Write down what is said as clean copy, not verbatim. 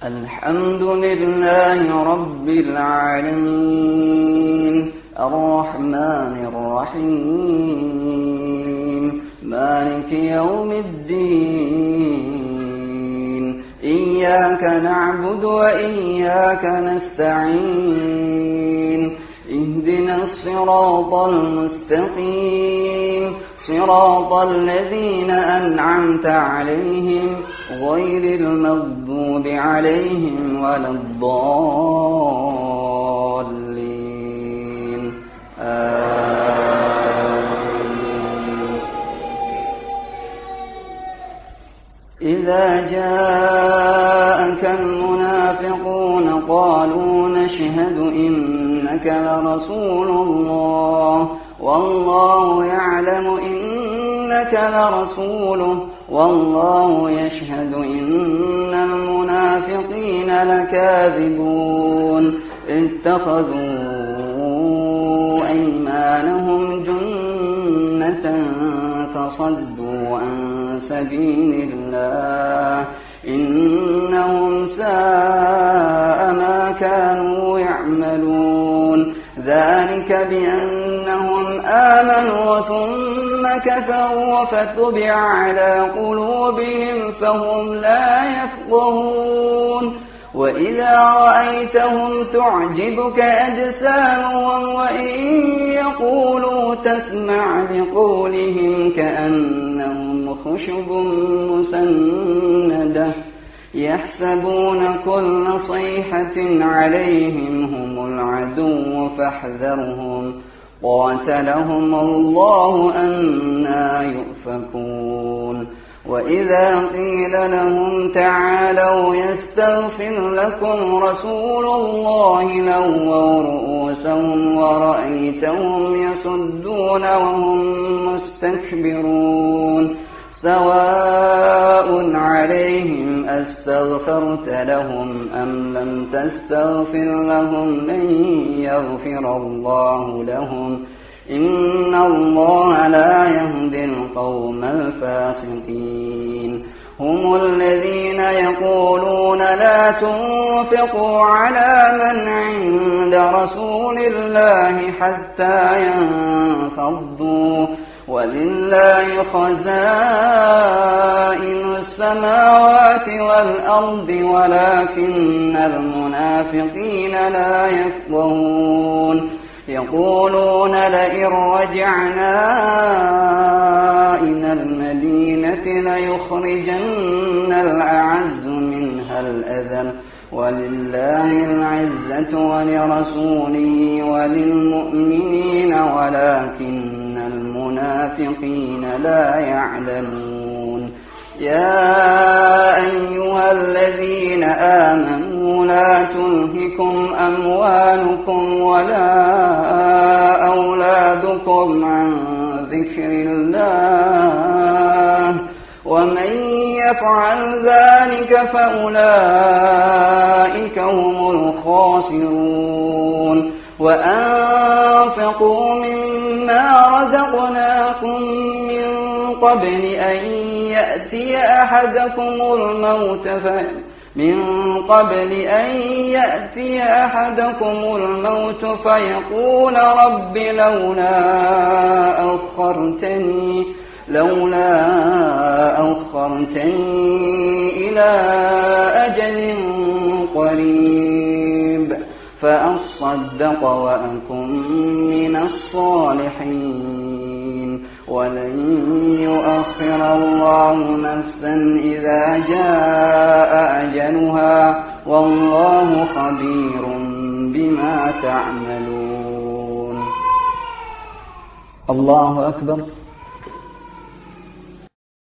الحمد لله رب العالمين الرحمن الرحيم مالك يوم الدين إياك نعبد وإياك نستعين اهدنا الصراط المستقيم صراط الذين أنعمت عليهم غير المغضوب عليهم ولا الضالين إذا جاءك المنافقون قالوا نشهد إنك لرسول الله والله يعلم إنك لرسوله والله يشهد إن المنافقين لكاذبون اتخذوا أيمانهم جنة فصدوا عن سبيل الله إنهم ساء ما كانوا يعملون ذلك بأنهم آمنوا ثم كفروا فتبع على قلوبهم فهم لا يفقهون وإذا رأيتهم تعجبك أجسامهم وإن يقولوا تسمع لقولهم كأنهم خشب مسندة يحسبون كل صيحة عليهم هم العدو فاحذرهم قاتلهم الله أنى يؤفكون وإذا قيل لهم تعالوا يستغفر لكم رسول الله لووا رؤوسهم ورأيتهم يصدون وهم مستكبرون سواء عليهم أستغفرت لهم أم لم تستغفر لهم لن يغفر الله لهم إن الله لا يهدي القوم الفاسقين هم الذين يقولون لا تنفقوا على من عند رسول الله حتى ينفضوا ولله خزائن السماوات والأرض ولكن المنافقين لا يفقهون يقولون لئن رجعنا إلى المدينة ليخرجن الأعز منها الأذل ولله العزة ولرسوله وللمؤمنين ولكن المنافقين لا يعلمون يا أيها الذين آمنوا لا تلهكم أموالكم ولا أولادكم عن ذكر الله ومن يفعل ذلك فأولئك هم الخاسرون وأنفقوا مما رزقناكم من قبل أن يأتي أحدكم الموت فيقول رب لولا أخرتني إلى أجل قريب فأصدق وأكن من الصالحين ولن يؤخر الله نفسا إذا جاء أجلها والله خبير بما تعملون الله أكبر.